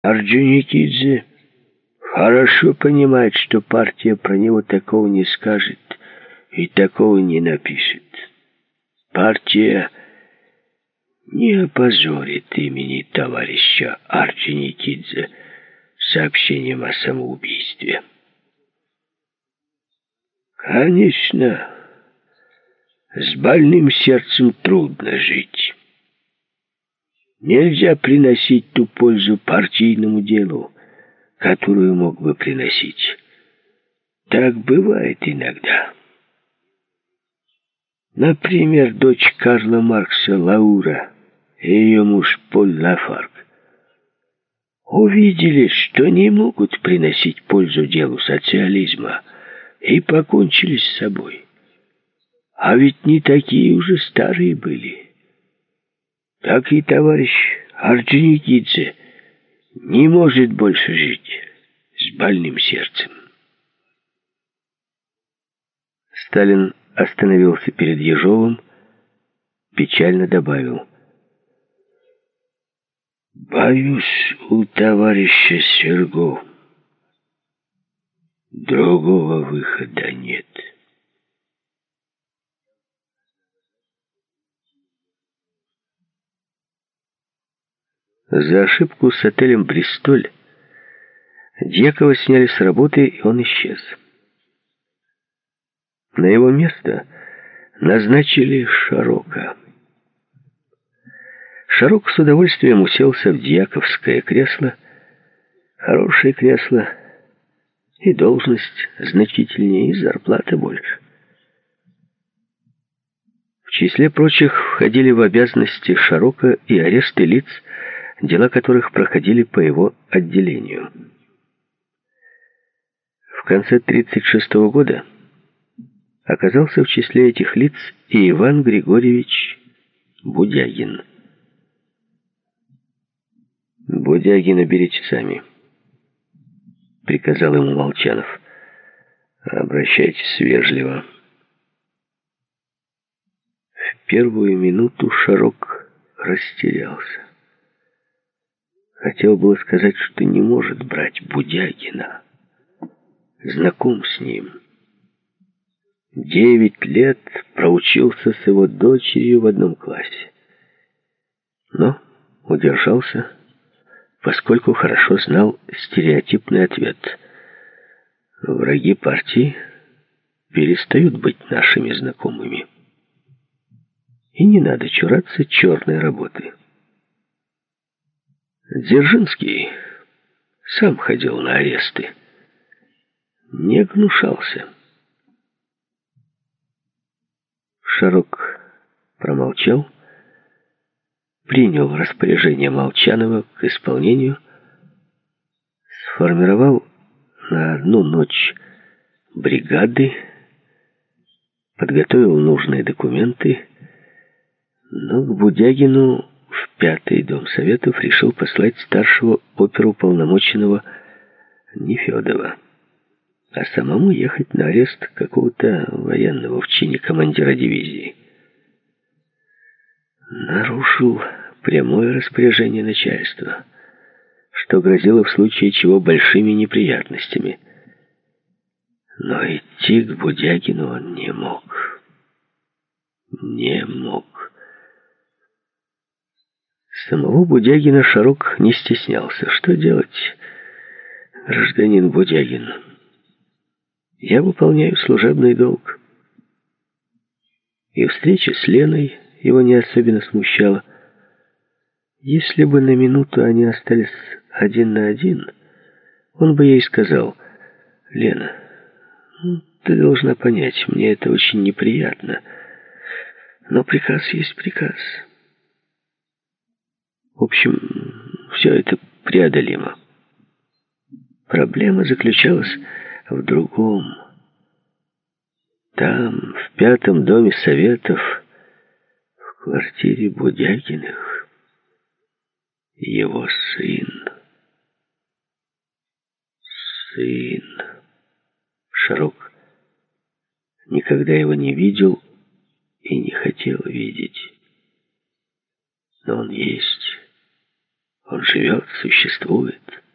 Орджоникидзе хорошо понимает, что партия про него такого не скажет и такого не напишет. Партия не опозорит имени товарища Орджоникидзе сообщением о самоубийстве. Конечно, с больным сердцем трудно жить. Нельзя приносить ту пользу партийному делу, которую мог бы приносить. Так бывает иногда. Например, дочь Карла Маркса Лаура и ее муж Поль Лафарг увидели, что не могут приносить пользу делу социализма, и покончили с собой. А ведь не такие уже старые были. Так и товарищ Орджоникидзе не может больше жить с больным сердцем. Сталин остановился перед Ежовым, печально добавил: «Боюсь, у товарища Серго другого выхода нет». За ошибку с отелем «Бристоль» Дьякова сняли с работы, и он исчез. На его место назначили Шарока. Шарок с удовольствием уселся в дьяковское кресло. Хорошее кресло, и должность значительнее, и зарплата больше. В числе прочих входили в обязанности Шарока и аресты лиц, дела которых проходили по его отделению. В конце 1936 года оказался в числе этих лиц и Иван Григорьевич Будягин. «Будягина берите сами», — приказал ему Молчанов. «Обращайтесь вежливо». В первую минуту Шарок растерялся. Хотел было сказать, что не может брать Будягина. Знаком с ним. 9 лет проучился с его дочерью в одном классе. Но удержался, поскольку хорошо знал стереотипный ответ. Враги партии перестают быть нашими знакомыми. И не надо чураться черной работы. Дзержинский сам ходил на аресты. Не гнушался. Шарок промолчал, принял распоряжение Молчанова к исполнению, сформировал на одну ночь бригады, подготовил нужные документы, но к Будягину в 5-й дом советов решил послать старшего оперуполномоченного Нефедова, а самому ехать на арест какого-то военного в чине командира дивизии. Нарушил прямое распоряжение начальства, что грозило в случае чего большими неприятностями. Но идти к Будягину он не мог. Не мог. Самого Будягина Шарок не стеснялся. Что делать, гражданин Будягин? Я выполняю служебный долг. И встреча с Леной его не особенно смущала. Если бы на минуту они остались один на один, он бы ей сказал: «Лена, ты должна понять, мне это очень неприятно, но приказ есть приказ». В общем, все это преодолимо. Проблема заключалась в другом. Там, в 5-м доме советов, в квартире Будягиных, его сын. Сын. Шарок никогда его не видел и не хотел видеть. Но он есть. Он живет, существует.